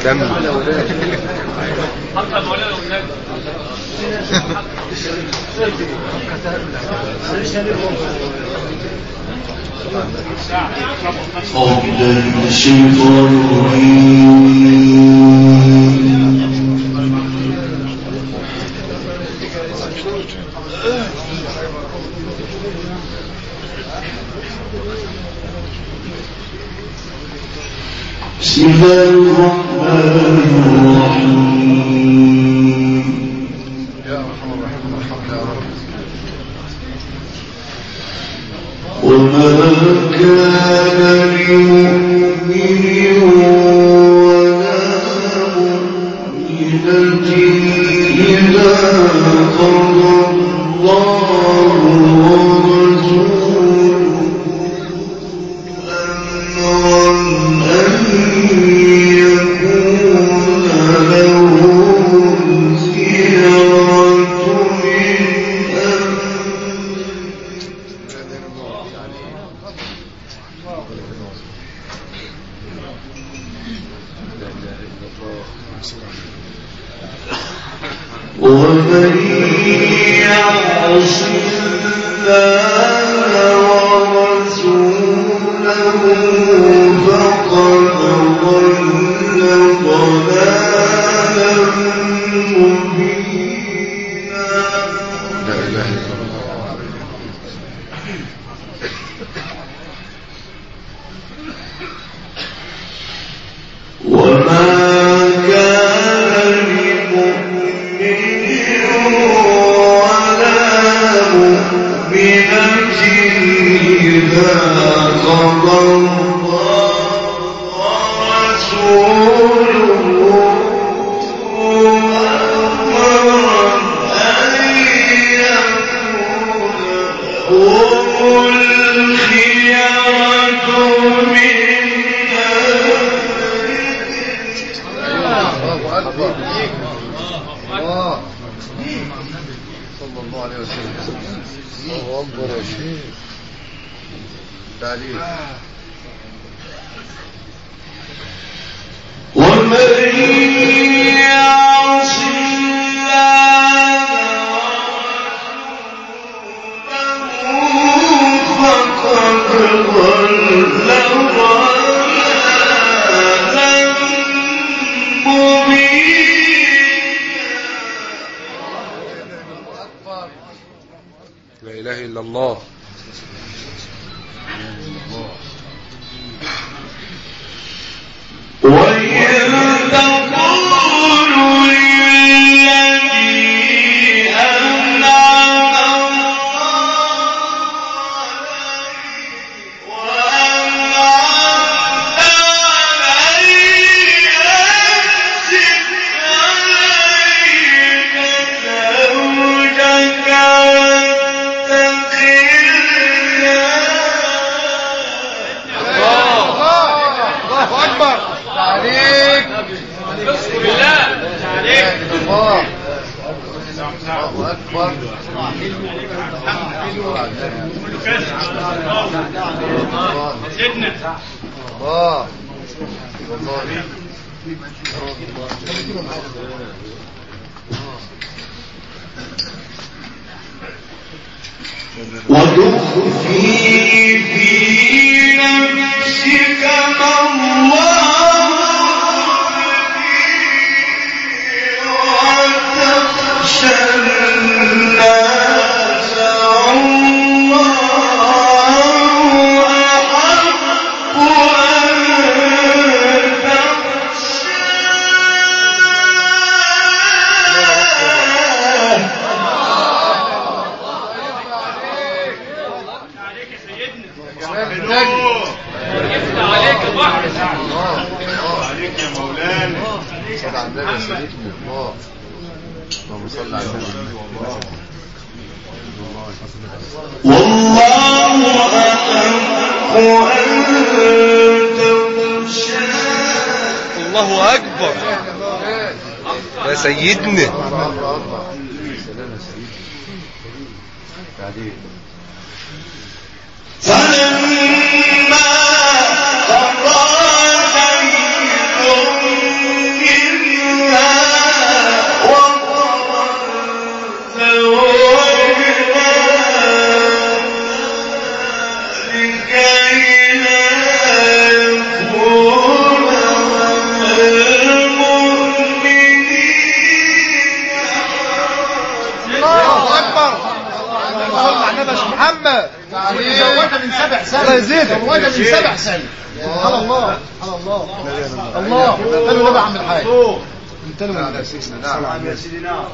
كمل. بسم الله الرحمن الرحيم. يا ارحم الراحمين ارحمنا يا رب. وما كان لمؤمن ولا مؤمنة إذا قضى الله ورسوله أمرا أن يكون لهم الخيرة من ومن يعص الله ورسوله فقد ضل ضلالا مبينا. لا اله الا الله. وما كان لمؤمن ولا مؤمنة إذا قضى الله ورسوله أمرا أن يكون لهم الخيرة من الله اكبر. الله صلى الله عليه وسلم. الله اكبر يا شيخ. تعليم. ومن يعص الله ورسوله فقد ضل ضلالا مبينا. لا اله الا الله. وإذ تقول للذي أنعم الله عليه وأنعمت عليه أمسك عليك زوجك واتق الله. الله اكبر. عليك. بسم الله عليك. الله اكبر. سيدنا الله وتخفي في نفسك ما الله وتخشى الناس والله أحق أن تخشاه. عليك يا سيدنا. جمال النبي. يفتح عليك البحر. الله عليك يا مولانا. صل على النبي يا سيدنا. الله اللهم صل على النبي. والله أحق أن تخشاه. الله اكبر يا سيدنا. سلام يا سيدنا. بعدين فلما قضى زيد سنة الله يزيدك وجه من 7 سنة سبحان الله سبحان الله الله انت له عم الحاج انت له يا سيدنا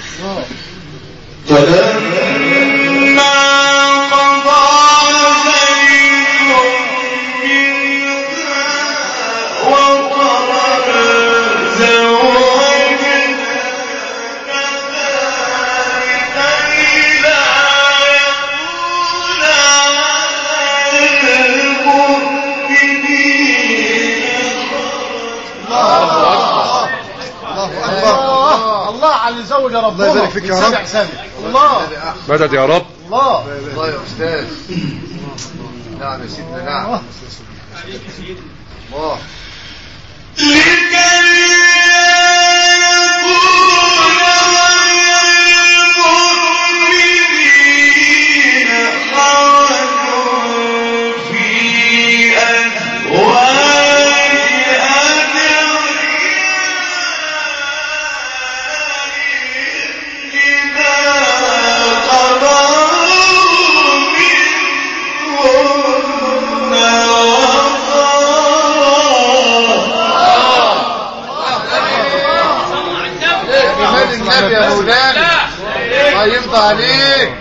فلما قضى زيد منها وطرا زوجناكها كي لا يكون على المؤمنين الله على اللي زوج ربنا الله يبارك فيك يا رب. 7 سنة الله مدد يا رب. الله الله يا أستاذ. نعم يا سيدنا نعم. الله يا مولانا الله يرضى عليك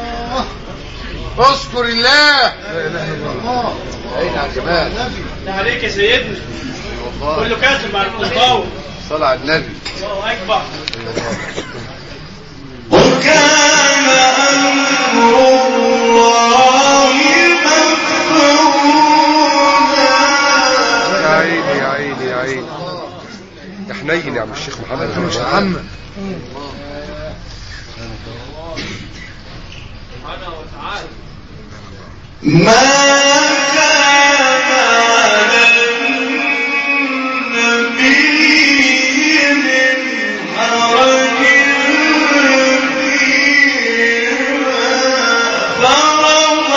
اذكر الله لا اله الا الله اين يا جمال ده عليك يا سيدنا كله كاتب مع القطاوة صلى على النبي الله اكبر وكان أمر الله مفعولا يا عيني يا عيني يا عيني يا حنين يا عم الشيخ محمد. مش محمد ما كان على النبي من حرج فيما فرض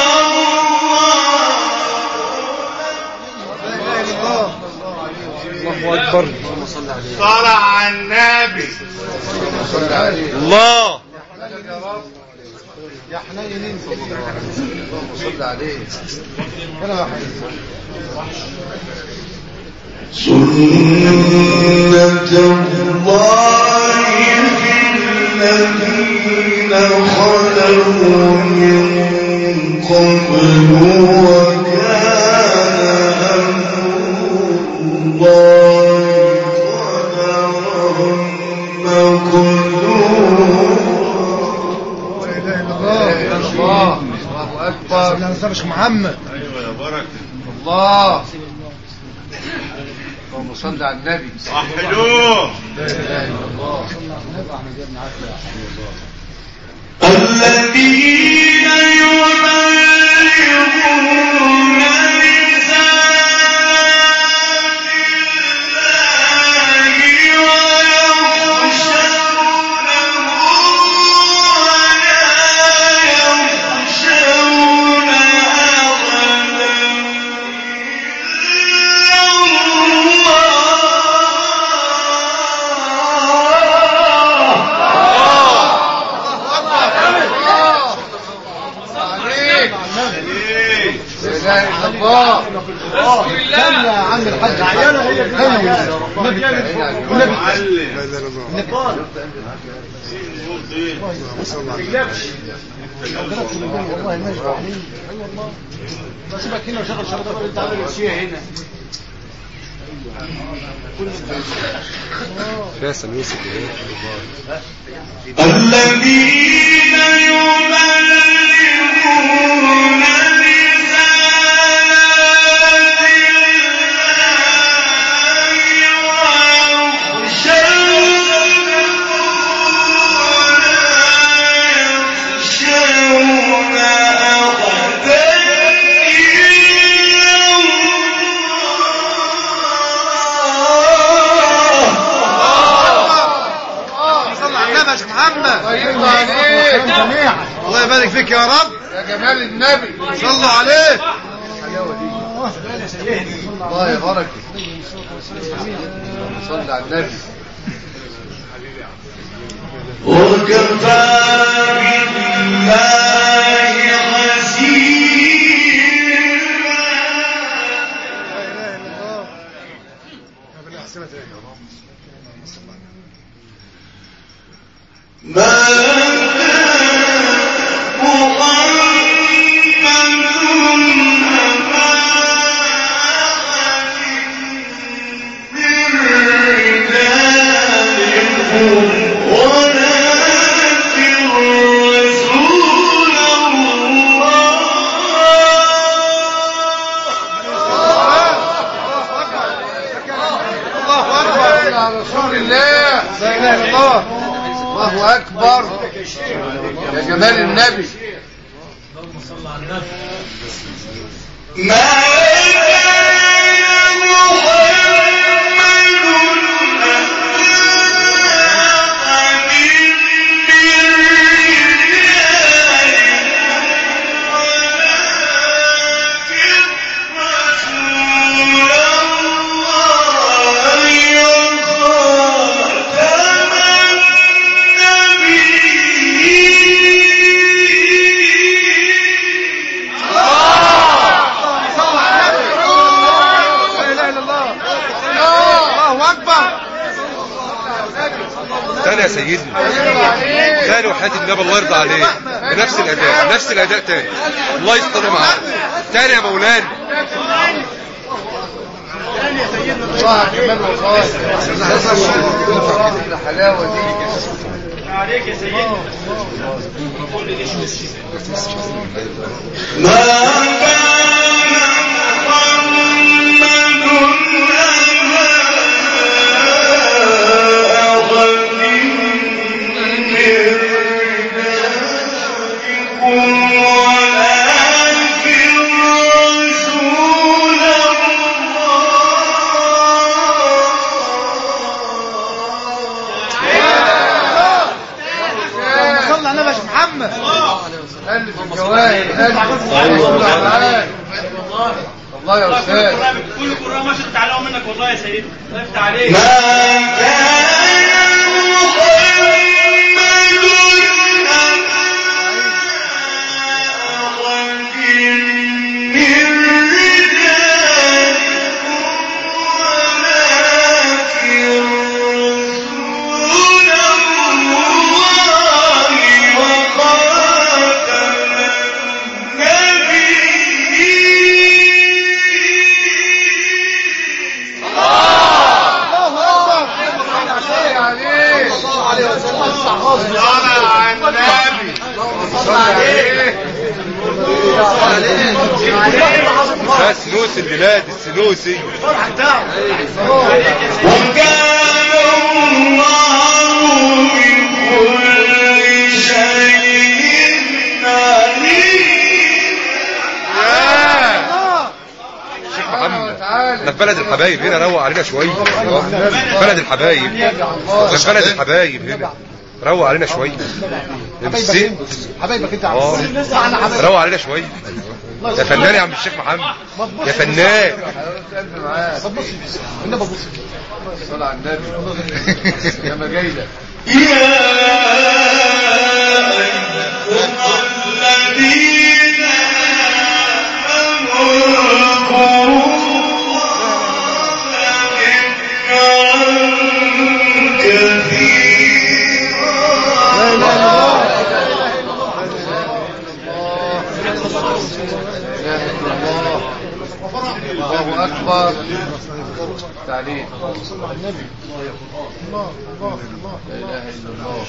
الله اكبر. صلى على النبي صلى عليه الله يا حنين صلى عليه كلام يا حنين سنة الله في الذين خلوا من قبل وكان أمر الله قدرا الله اكبر لا نسبش محمد الله اللهم صل على النبي صحلوه الذين يبلغون رسالات الله ويخشونه ولا يخشون أحدا الله كان يا عم الحاج عياله هي النبي والنبي والله ما يشبع عليه اي والله سيبك هنا وشغل شرطه انت عامل الشيء هنا فاسم يوسف الذين يبلغون رسالات الله ويخشونه ولا يخشون أحدا الله يبارك فيك يا رب يا جمال النبي صلوا عليه الله يبارك صل على النبي وكفى بالله حسيبا الله أكبر يا جمال النبي. اللهم صل على النبي. يا سيدنا تاني وحياة النبي الله يرضى عليه بنفس الاداء، نفس الاداء تاني. الله يستر معاك تاني يا مولانا. تاني يا سيدنا. الله كمان والله الحلاوه دي عليك يا سيدنا. كل دي ألف الجواهر والله يا أستاذ كل قراء ما شئت تعلموا منك والله يا سيدي. الله يفتح عليك. ما كان سنوس البلاد السنوسي. وكان الله بكل شيء عليم. شيخ محمد احنا في بلد الحبايب هنا، روق علينا شويه. بلد الحبايب، في بلد الحبايب هنا، روق علينا شويه. حبايبك انت عم روق علينا شويه يا فنان يا عم الشيخ محمد يا فنان. النبي بص صلى على النبي يا ما جاي لك يا أيها الذين آمنوا الله أكبر تعليم. لا إله إلا الله.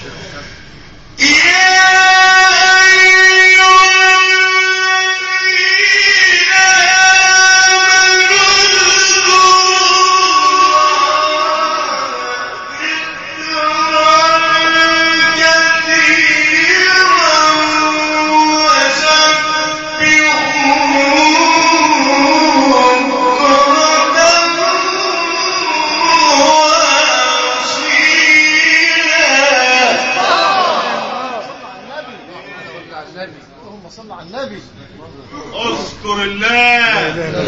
اللهم صل على النبي. اذكر الله.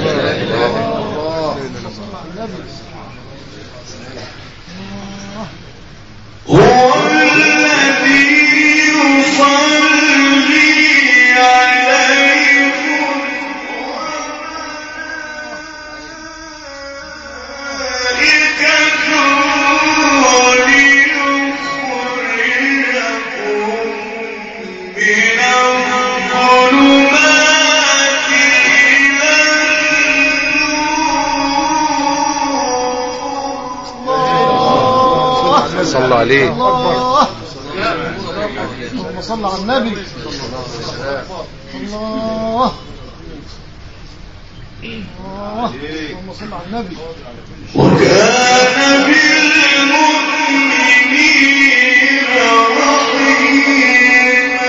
هو الذي يصلي عليكم وملائكته صلى عليه. الله اللهم صل على النبي. الله اللهم صل على النبي. وكان بالمؤمنين رحيما.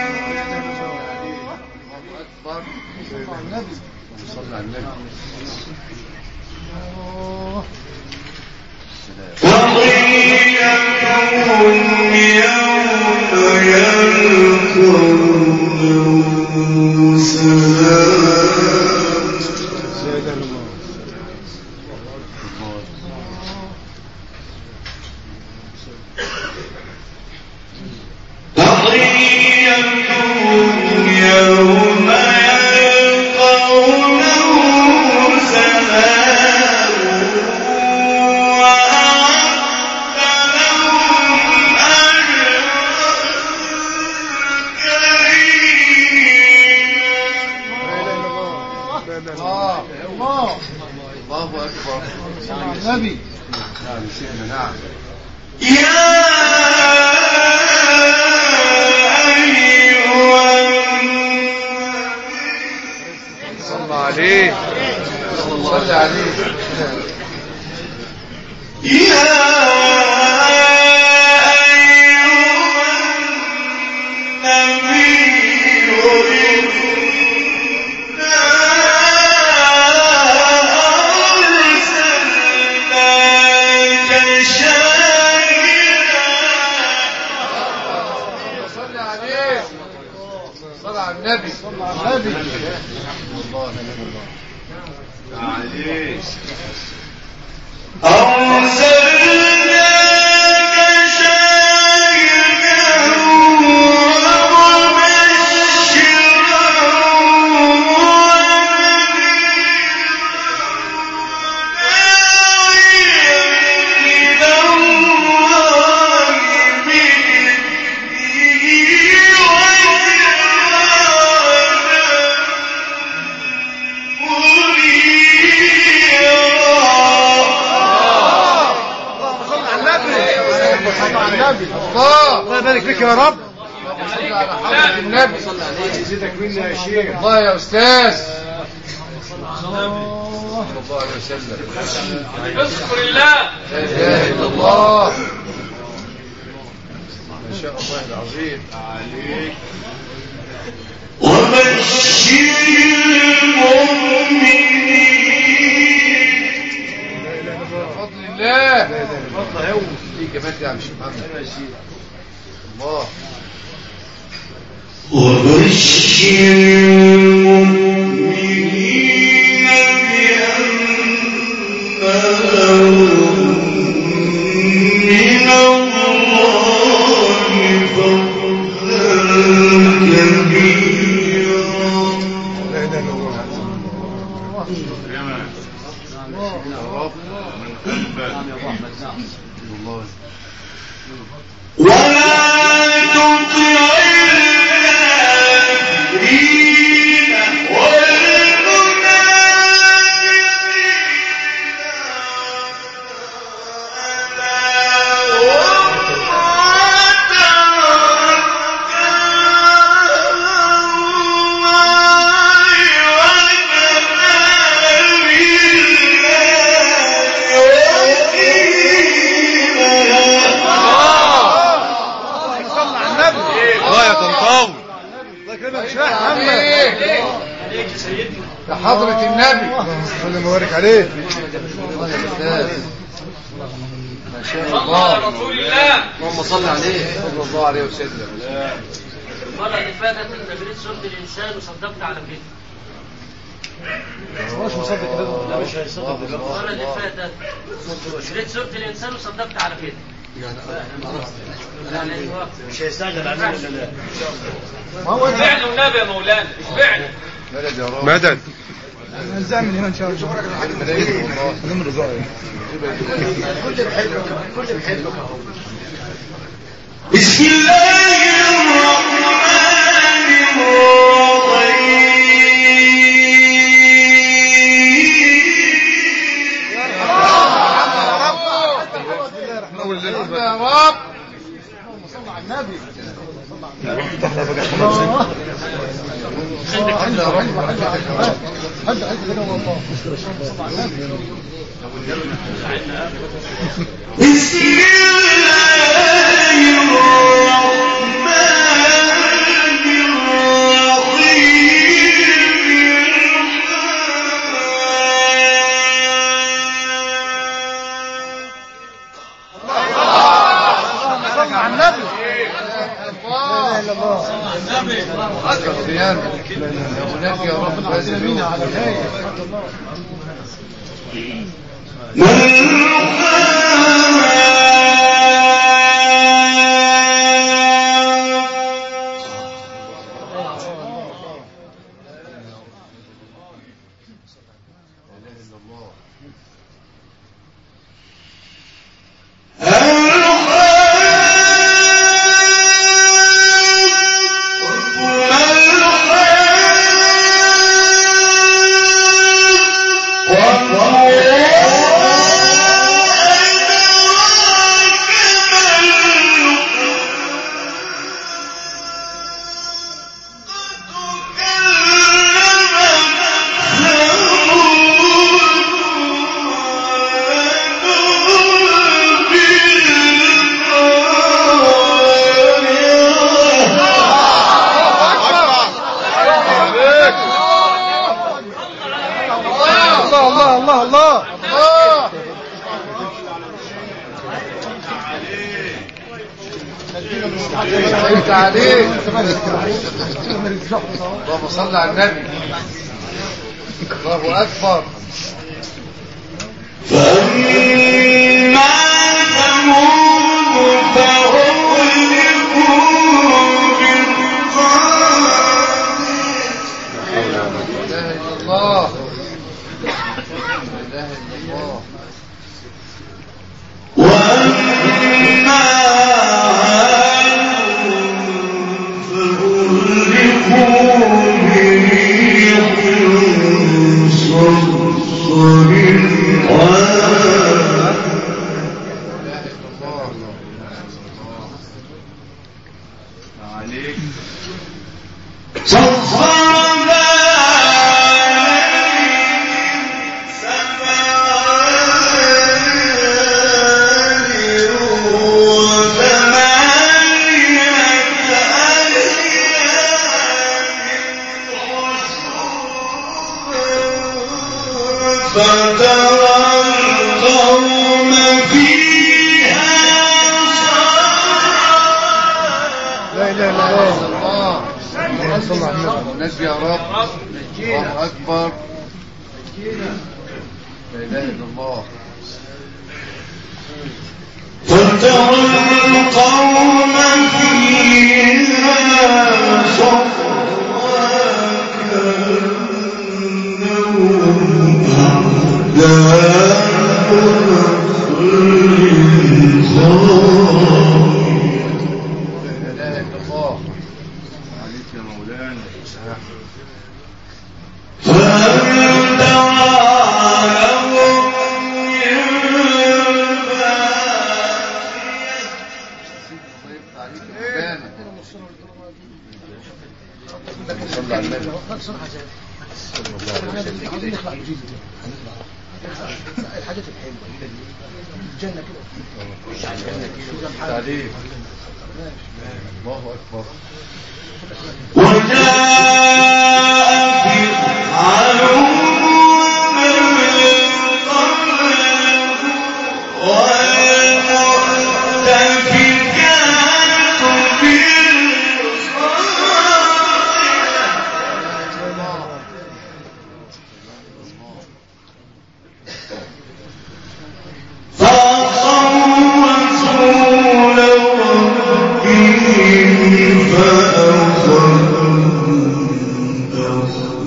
صل على النبي. صلى على النبي. وحييهم يوم يلقونه سلام. تحيتهم يوم يلقونه سلام وأعد لهم أجرا كريما. الله الله أكبر. صل على النبي. نعم سيدنا. نعم. يا أيها صلى عليه. صلى عليه. يا النبي. صلى على النبي. أرسلناك شاهدا ومبشرا وداعيا إلى الله بإذنه الله يبارك فيك يا رب. صلى على حضرة النبي. صلى عليه. يزيدك منا يا شيخ. الله يا أستاذ. صلى الله عليه وسلم. اذكر الله. لا إله إلا الله. ما شاء الله العظيم. عليك. وبشر المؤمنين. بفضل الله. بفضل هو. في كمان يا مش محمد. الله. وبشر المؤمنين بأن لهم من الله فضلا كبيرا. ولا تطع الكافرين يا حضرة النبي. الله يبارك عليك. الله يا أستاذ. ما شاء صلى الله. على رسول الله. اللهم صل عليه صلى الله عليه وسلم. المرة اللي فاتت انت قريت سورة الإنسان وصدقت على كده. مش مصدق كده. لا مش هيصدق. المرة اللي فاتت قريت سورة الإنسان وصدقت على كده. يعني مش هيستعجل علينا ولا لا؟ ما هو اشبعنا والنبي يا مولانا اشبعنا. مدد يا رب. مدد. نلزم من هنا ان شاء الله. هذا من رزاق. بسم الله الرحمن الرحيم. اول الليل يا رب اللهم صل على النبي. يا رب العالمين على الهيئة. اللهم صل على النبي. الله أكبر. فأما ثمود فأهلكوا بالطاغية. لا إله إلا الله. لا إله إلا الله. وأما نجي يا رب. الله أكبر. لا إله إلا الله. فترى القوم فيها صفوا كأنهم أعداء نخل خاوية. لا إله إلا الله. عليك يا مولانا. فهل ترى لهم صلى على النبي. الحاجات الحلوه الجنه كده تعليم. الله أكبر. وجاء فرعون من قبله والمؤتفكات بالخاطئة فعصوا رسول ربهم فأخذهم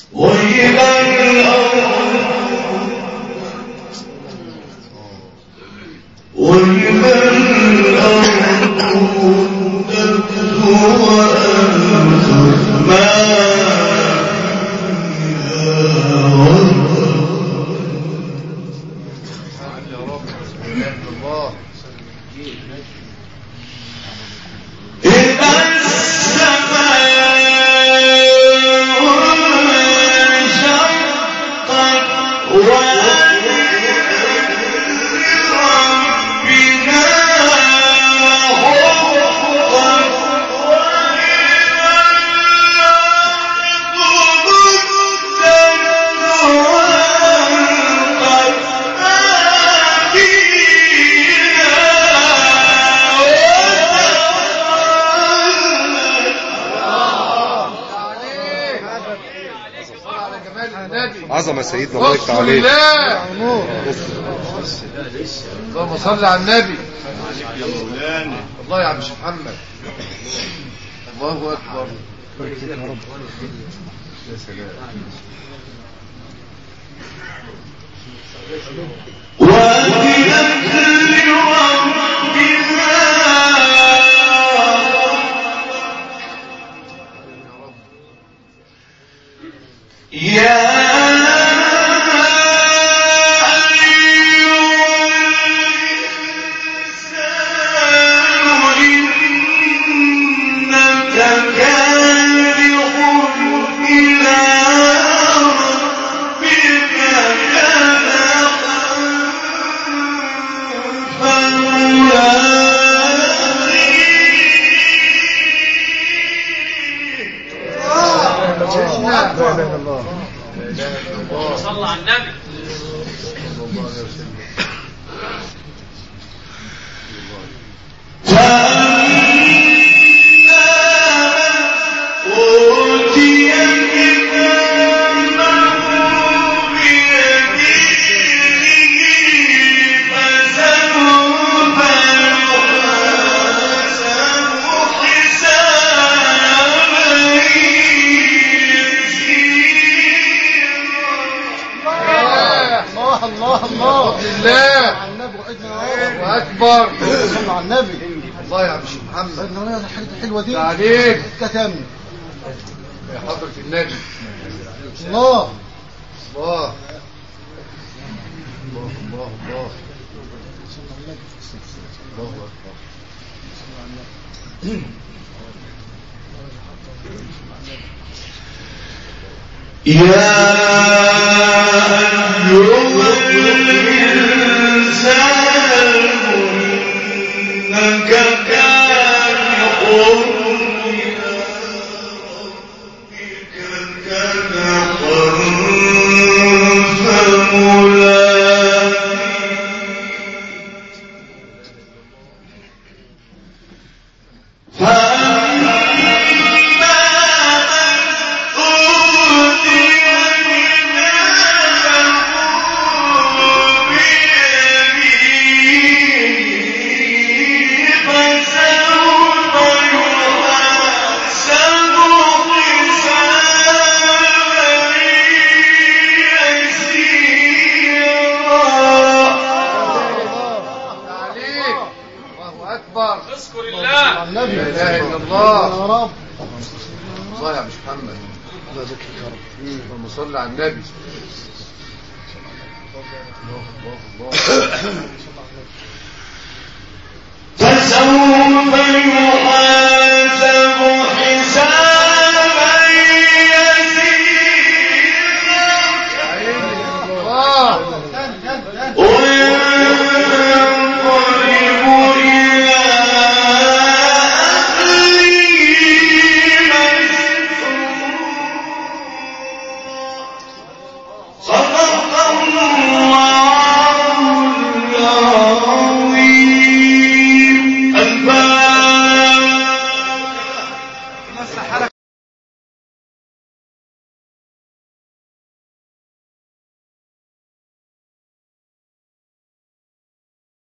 عظمة سيدنا الله يفتح عليك. اللهم صل على النبي. الله يا عم محمد. الله اكبر. يا سلام. صلى على النبي. اكبر. صلى على النبي. الله يا عم محمد. الحلوه دي عليك كتم يا حضرة النبي. الله الله الله الله الله الله اكبر. يا أيها الإنسان إنك كادح إلى ربك كدحا اذكر الله. النبي. لا اله الا الله. يا رب. الله يا عم محمد. اللهم صل على النبي. الله الله الله.